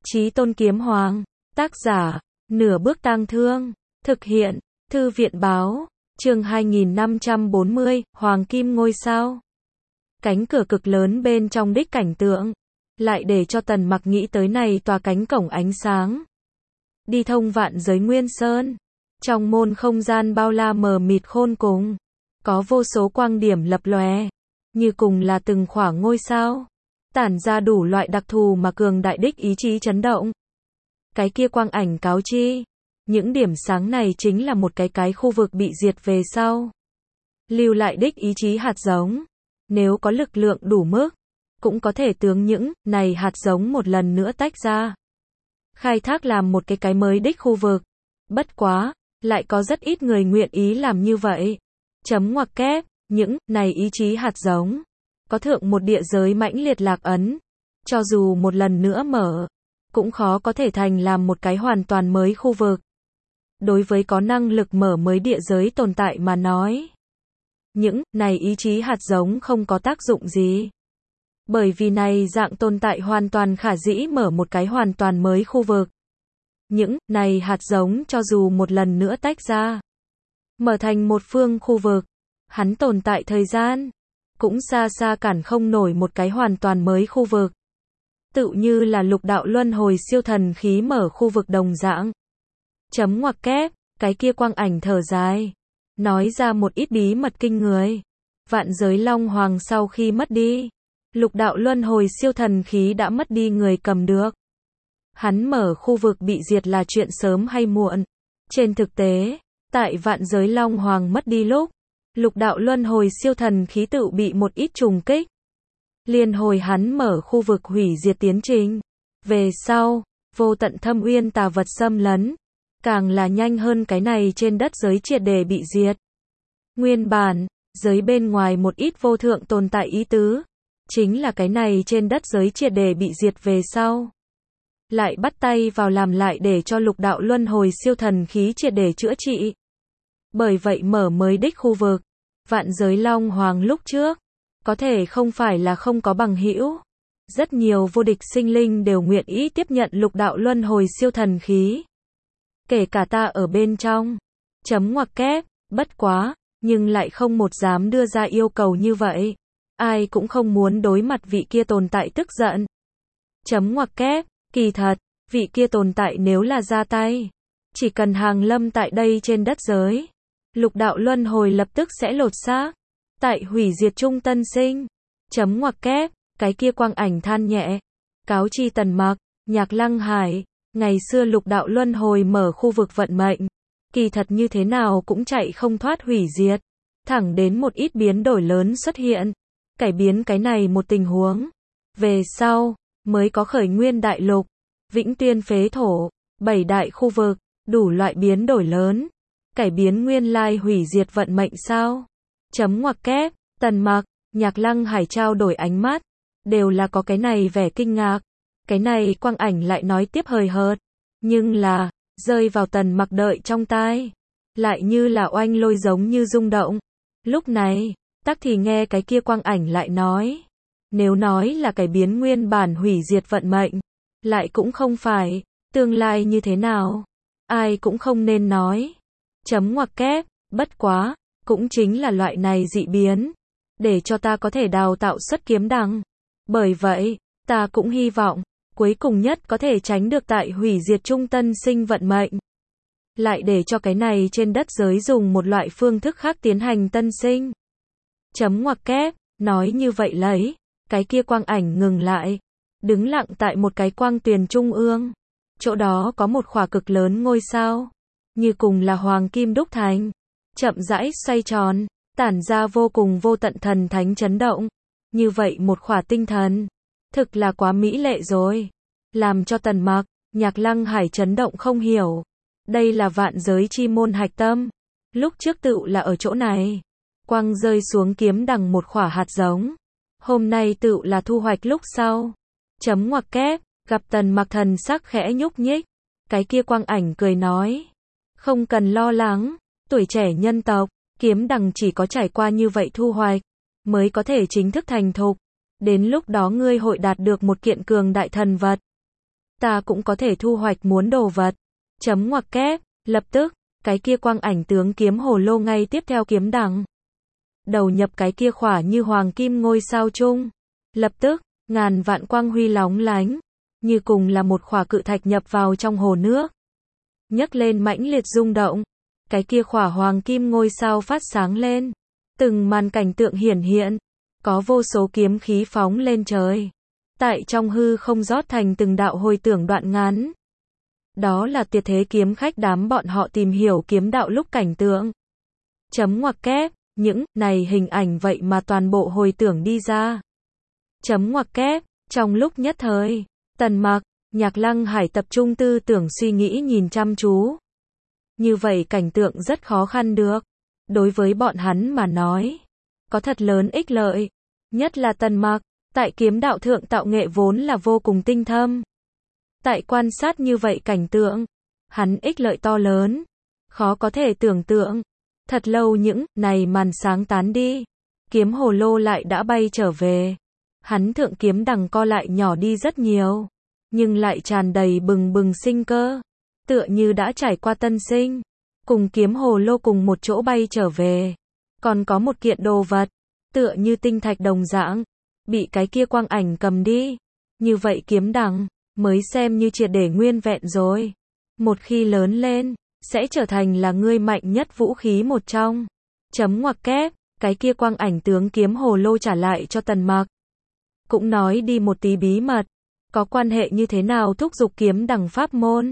Chí Tôn Kiếm Hoàng. Tác giả, Nửa Bước Tang Thương. Thực hiện, Thư viện báo. Chương 2540, Hoàng Kim Ngôi Sao. Cánh cửa cực lớn bên trong đích cảnh tượng, lại để cho Tần Mặc nghĩ tới này tòa cánh cổng ánh sáng. Đi thông vạn giới Nguyên Sơn. Trong môn không gian bao la mờ mịt khôn cùng, có vô số quang điểm lập lòe, như cùng là từng khỏa ngôi sao, tản ra đủ loại đặc thù mà cường đại đích ý chí chấn động. Cái kia quang ảnh cáo chi, những điểm sáng này chính là một cái khu vực bị diệt về sau, lưu lại đích ý chí hạt giống. Nếu có lực lượng đủ mức, cũng có thể tướng những này hạt giống một lần nữa tách ra, khai thác làm một cái mới đích khu vực. Bất quá, lại có rất ít người nguyện ý làm như vậy. Chấm ngoặc kép, những này ý chí hạt giống, có thượng một địa giới mãnh liệt lạc ấn, cho dù một lần nữa mở, cũng khó có thể thành làm một cái hoàn toàn mới khu vực. Đối với có năng lực mở mới địa giới tồn tại mà nói, những này ý chí hạt giống không có tác dụng gì. Bởi vì này dạng tồn tại hoàn toàn khả dĩ mở một cái hoàn toàn mới khu vực. Những này hạt giống cho dù một lần nữa tách ra, mở thành một phương khu vực, hắn tồn tại thời gian, cũng xa xa cản không nổi một cái hoàn toàn mới khu vực. Tự như là lục đạo luân hồi siêu thần khí mở khu vực đồng dạng. Chấm ngoặc kép, cái kia quang ảnh thở dài, nói ra một ít bí mật kinh người. Vạn giới Long Hoàng sau khi mất đi, lục đạo luân hồi siêu thần khí đã mất đi người cầm được. Hắn mở khu vực bị diệt là chuyện sớm hay muộn. Trên thực tế, tại vạn giới Long Hoàng mất đi lúc, lục đạo luân hồi siêu thần khí tự bị một ít trùng kích. Liên hồi hắn mở khu vực hủy diệt tiến trình. Về sau, vô tận thâm uyên tà vật xâm lấn, càng là nhanh hơn cái này trên đất giới triệt để bị diệt. Nguyên bản, giới bên ngoài một ít vô thượng tồn tại ý tứ, chính là cái này trên đất giới triệt để bị diệt về sau, lại bắt tay vào làm lại để cho lục đạo luân hồi siêu thần khí triệt để chữa trị. Bởi vậy mở mới đích khu vực, vạn giới Long Hoàng lúc trước, có thể không phải là không có bằng hữu. Rất nhiều vô địch sinh linh đều nguyện ý tiếp nhận lục đạo luân hồi siêu thần khí. Kể cả ta ở bên trong. Chấm ngoặc kép, bất quá, nhưng lại không một dám đưa ra yêu cầu như vậy. Ai cũng không muốn đối mặt vị kia tồn tại tức giận. Chấm ngoặc kép, kỳ thật, vị kia tồn tại nếu là ra tay, chỉ cần hàng lâm tại đây trên đất giới, lục đạo luân hồi lập tức sẽ lột xác, tại hủy diệt trung tân sinh. Chấm ngoặc kép, cái kia quang ảnh than nhẹ, cáo chi Tần Mặc, Nhạc Lăng Hải, ngày xưa lục đạo luân hồi mở khu vực vận mệnh, kỳ thật như thế nào cũng chạy không thoát hủy diệt, thẳng đến một ít biến đổi lớn xuất hiện, cải biến cái này một tình huống. Về sau, mới có khởi nguyên đại lục, vĩnh tuyên phế thổ, 7 đại khu vực, đủ loại biến đổi lớn, cải biến nguyên lai hủy diệt vận mệnh sao? Chấm ngoặc kép, Tần Mặc, Nhạc Lăng Hải trao đổi ánh mắt, đều là có cái này vẻ kinh ngạc. Cái này quang ảnh lại nói tiếp hời hợt, nhưng là, rơi vào Tần Mặc đợi trong tai, lại như là oanh lôi giống như rung động. Lúc này, tắc thì nghe cái kia quang ảnh lại nói, nếu nói là cải biến nguyên bản hủy diệt vận mệnh, lại cũng không phải, tương lai như thế nào, ai cũng không nên nói. Chấm ngoặc kép, bất quá, cũng chính là loại này dị biến, để cho ta có thể đào tạo xuất kiếm đằng. Bởi vậy, ta cũng hy vọng, cuối cùng nhất có thể tránh được tại hủy diệt trung tân sinh vận mệnh. Lại để cho cái này trên đất giới dùng một loại phương thức khác tiến hành tân sinh. Chấm ngoặc kép, nói như vậy lấy, cái kia quang ảnh ngừng lại, đứng lặng tại một cái quang tuyền trung ương. Chỗ đó có một khỏa cực lớn ngôi sao, như cùng là hoàng kim đúc thành, chậm rãi xoay tròn, tản ra vô cùng vô tận thần thánh chấn động. Như vậy một khỏa tinh thần, thực là quá mỹ lệ rồi, làm cho Tần Mặc, Nhạc Lăng Hải chấn động không hiểu. Đây là vạn giới chi môn hạch tâm, lúc trước tự là ở chỗ này, quăng rơi xuống kiếm đằng một khỏa hạt giống, hôm nay tự là thu hoạch lúc sau. Chấm ngoặc kép, gặp Tần Mặc thần sắc khẽ nhúc nhích, cái kia quang ảnh cười nói, không cần lo lắng, tuổi trẻ nhân tộc, kiếm đằng chỉ có trải qua như vậy thu hoạch, mới có thể chính thức thành thục. Đến lúc đó ngươi hội đạt được một kiện cường đại thần vật. ta cũng có thể thu hoạch muốn đồ vật. Chấm ngoặc kép, lập tức, cái kia quang ảnh tướng kiếm hồ lô ngay tiếp theo kiếm đằng. Đầu nhập cái kia khỏa như hoàng kim ngôi sao chung. Lập tức, ngàn vạn quang huy lóng lánh, như cùng là một khỏa cự thạch nhập vào trong hồ nước. Nhấc lên mãnh liệt rung động, cái kia khỏa hoàng kim ngôi sao phát sáng lên. Từng màn cảnh tượng hiển hiện, có vô số kiếm khí phóng lên trời. Tại trong hư không rót thành từng đạo hồi tưởng đoạn ngắn. Đó là tuyệt thế kiếm khách đám bọn họ tìm hiểu kiếm đạo lúc cảnh tượng. Chấm ngoặc kép, những này hình ảnh vậy mà toàn bộ hồi tưởng đi ra. Chấm ngoặc kép, trong lúc nhất thời, Tần Mặc, Nhạc Lăng Hải tập trung tư tưởng suy nghĩ nhìn chăm chú. Như vậy cảnh tượng rất khó khăn được. Đối với bọn hắn mà nói, có thật lớn ích lợi. Nhất là Tần Mặc, tại kiếm đạo thượng tạo nghệ vốn là vô cùng tinh thâm. Tại quan sát như vậy cảnh tượng, hắn ích lợi to lớn, khó có thể tưởng tượng. Thật lâu những này màn sáng tán đi, kiếm hồ lô lại đã bay trở về. Hắn thượng kiếm đằng co lại nhỏ đi rất nhiều, nhưng lại tràn đầy bừng bừng sinh cơ, tựa như đã trải qua tân sinh. Cùng kiếm hồ lô cùng một chỗ bay trở về, còn có một kiện đồ vật, tựa như tinh thạch đồng dạng, bị cái kia quang ảnh cầm đi. Như vậy kiếm đằng mới xem như triệt để nguyên vẹn rồi. Một khi lớn lên, sẽ trở thành là ngươi mạnh nhất vũ khí một trong. Chấm ngoặc kép, cái kia quang ảnh tướng kiếm hồ lô trả lại cho Tần Mặc. Cũng nói đi một tí bí mật, có quan hệ như thế nào thúc giục kiếm đằng pháp môn.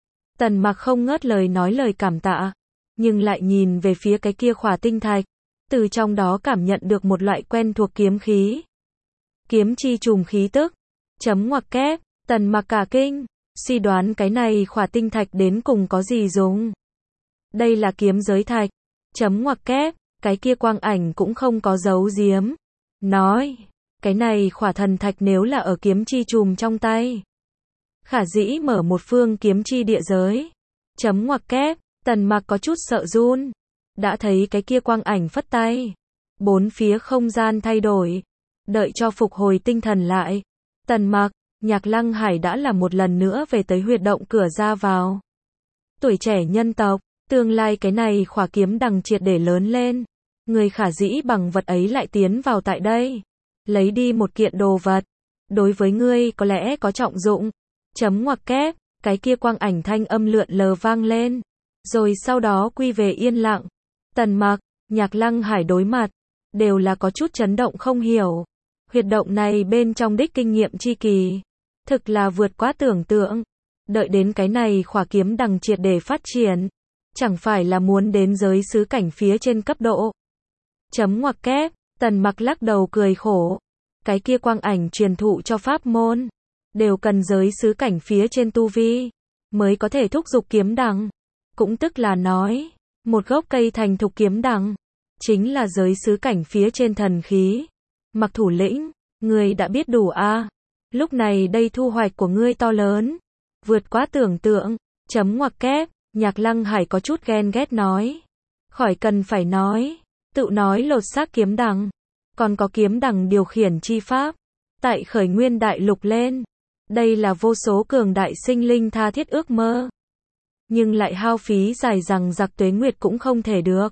Tần Mặc không ngớt lời nói lời cảm tạ, nhưng lại nhìn về phía cái kia khỏa tinh thạch, từ trong đó cảm nhận được một loại quen thuộc kiếm khí. Kiếm chi trùm khí tức. Chấm ngoặc kép, Tần Mặc cả kinh, suy đoán cái này khỏa tinh thạch đến cùng có gì dùng. Đây là kiếm giới thạch. Chấm ngoặc kép, cái kia quang ảnh cũng không có giấu giếm. Nói, cái này khỏa thần thạch nếu là ở kiếm chi trùm trong tay, khả dĩ mở một phương kiếm chi địa giới. Chấm ngoặc kép, Tần Mặc có chút sợ run. Đã thấy cái kia quang ảnh phất tay. Bốn phía không gian thay đổi. Đợi cho phục hồi tinh thần lại. Tần Mặc, Nhạc Lăng Hải đã là một lần nữa về tới huyệt động cửa ra vào. Tuổi trẻ nhân tộc, tương lai cái này khỏa kiếm đằng triệt để lớn lên. Người khả dĩ bằng vật ấy lại tiến vào tại đây. Lấy đi một kiện đồ vật. Đối với ngươi có lẽ có trọng dụng. Chấm ngoặc kép, cái kia quang ảnh thanh âm lượn lờ vang lên. Rồi sau đó quy về yên lặng. Tần Mặc, Nhạc Lăng Hải đối mặt, đều là có chút chấn động không hiểu. Huyệt động này bên trong đích kinh nghiệm chi kỳ, thực là vượt quá tưởng tượng. Đợi đến cái này khỏa kiếm đằng triệt để phát triển, chẳng phải là muốn đến giới xứ cảnh phía trên cấp độ. Chấm ngoặc kép, Tần Mặc lắc đầu cười khổ. Cái kia quang ảnh truyền thụ cho pháp môn, đều cần giới xứ cảnh phía trên tu vi, mới có thể thúc giục kiếm đằng. Cũng tức là nói, một gốc cây thành thục kiếm đằng, chính là giới xứ cảnh phía trên thần khí. Mặc thủ lĩnh, ngươi đã biết đủ a. Lúc này đây thu hoạch của ngươi to lớn, vượt quá tưởng tượng. Chấm ngoặc kép, Nhạc Lăng Hải có chút ghen ghét nói. Khỏi cần phải nói, tự nói lột xác kiếm đằng, còn có kiếm đằng điều khiển chi pháp. Tại khởi nguyên đại lục lên, đây là vô số cường đại sinh linh tha thiết ước mơ. Nhưng lại hao phí dài dằng dặc tuế nguyệt cũng không thể được.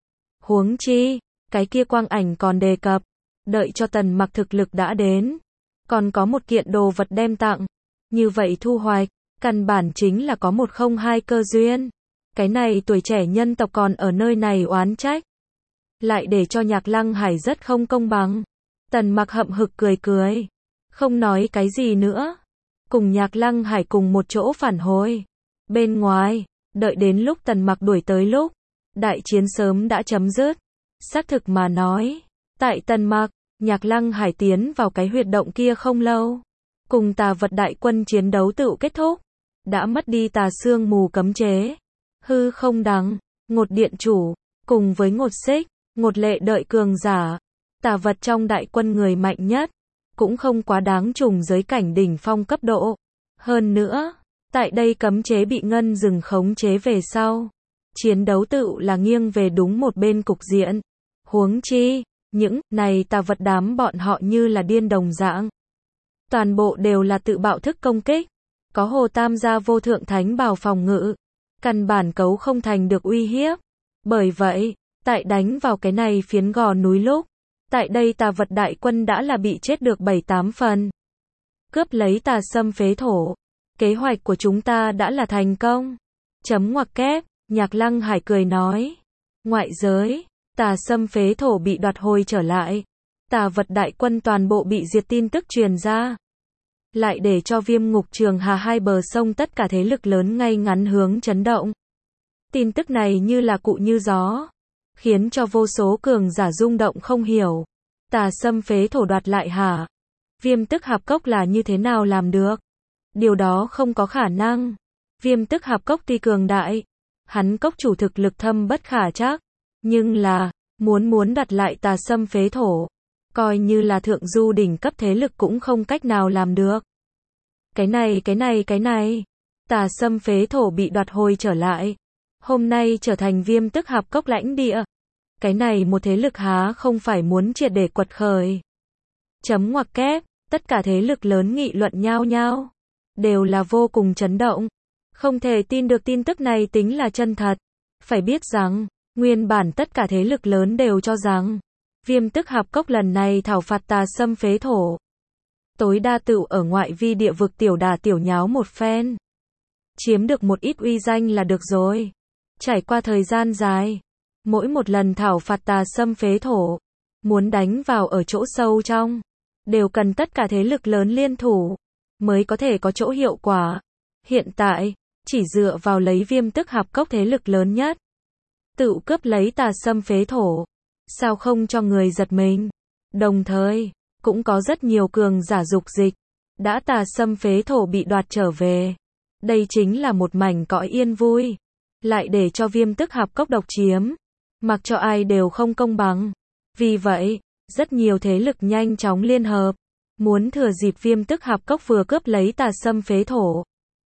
Huống chi, cái kia quang ảnh còn đề cập, đợi cho Tần Mặc thực lực đã đến, còn có một kiện đồ vật đem tặng. Như vậy thu hoạch, căn bản chính là có một không hai cơ duyên. Cái này tuổi trẻ nhân tộc còn ở nơi này oán trách, lại để cho Nhạc Lăng Hải rất không công bằng. Tần Mặc hậm hực cười cười, không nói cái gì nữa, cùng Nhạc Lăng Hải cùng một chỗ phản hồi. Bên ngoài, đợi đến lúc Tần Mặc đuổi tới lúc, đại chiến sớm đã chấm dứt. Xác thực mà nói, tại Tần Mặc, Nhạc Lăng Hải tiến vào cái huyệt động kia không lâu, cùng Tà Vật đại quân chiến đấu tự kết thúc, đã mất đi tà sương mù cấm chế. Hư không đằng, Ngột điện chủ, cùng với Ngột xích, Ngột lệ đợi cường giả, Tà Vật trong đại quân người mạnh nhất, cũng không quá đáng trùng giới cảnh đỉnh phong cấp độ. Hơn nữa, tại đây cấm chế bị ngân dừng khống chế về sau, chiến đấu tự là nghiêng về đúng một bên cục diện. Huống chi, những này Tà Vật đám bọn họ như là điên đồng dạng, toàn bộ đều là tự bạo thức công kích, có Hồ Tam gia vô thượng thánh bảo phòng ngự, căn bản cấu không thành được uy hiếp. Bởi vậy, tại đánh vào cái này phiến gò núi lúc, tại đây Tà Vật đại quân đã là bị chết được 7-8 phần. Cướp lấy Tà Sâm phế thổ, kế hoạch của chúng ta đã là thành công. Chấm ngoặc kép, Nhạc Lăng Hải cười nói. Ngoại giới, Tà Sâm phế thổ bị đoạt hồi trở lại. Tà Vật đại quân toàn bộ bị diệt tin tức truyền ra. Lại để cho Viêm Ngục Trường Hà hai bờ sông tất cả thế lực lớn ngay ngắn hướng chấn động. Tin tức này như là cụ như gió, khiến cho vô số cường giả rung động không hiểu. Tà Sâm phế thổ đoạt lại hả? Viêm Tức Hạp Cốc là như thế nào làm được? Điều đó không có khả năng. Viêm Tức Hạp Cốc tuy cường đại, hắn cốc chủ thực lực thâm bất khả trắc, nhưng là, muốn đoạt lại Tà Sâm phế thổ, coi như là thượng du đỉnh cấp thế lực cũng không cách nào làm được. Cái này, Tà Sâm phế thổ bị đoạt hồi trở lại, hôm nay trở thành Viêm Tức Hạp Cốc lãnh địa. Cái này một thế lực há không phải muốn triệt để quật khởi. Chấm ngoặc kép, tất cả thế lực lớn nghị luận nhao nhao, đều là vô cùng chấn động. Không thể tin được tin tức này tính là chân thật. Phải biết rằng, nguyên bản tất cả thế lực lớn đều cho rằng, Viêm Tức Hạp Cốc lần này thảo phạt Tà Sâm phế thổ, tối đa tựu ở ngoại vi địa vực tiểu đà tiểu nháo một phen, chiếm được một ít uy danh là được rồi. Trải qua thời gian dài, mỗi một lần thảo phạt Tà Sâm phế thổ, muốn đánh vào ở chỗ sâu trong, đều cần tất cả thế lực lớn liên thủ, mới có thể có chỗ hiệu quả. Hiện tại, chỉ dựa vào lấy Viêm Tức Hạp Cốc thế lực lớn nhất, tự cướp lấy Tà Sâm phế thổ, sao không cho người giật mình. Đồng thời, cũng có rất nhiều cường giả dục dịch, đã Tà Sâm phế thổ bị đoạt trở về. Đây chính là một mảnh cõi yên vui, lại để cho Viêm Tức Hạp Cốc độc chiếm, mặc cho ai đều không công bằng. Vì vậy, rất nhiều thế lực nhanh chóng liên hợp, muốn thừa dịp Viêm Tức Hạp Cốc vừa cướp lấy Tà Sâm phế thổ,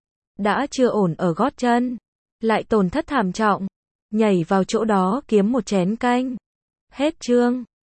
đã chưa ổn ở gót chân, lại tổn thất thảm trọng, nhảy vào chỗ đó kiếm một chén canh. Hết chương.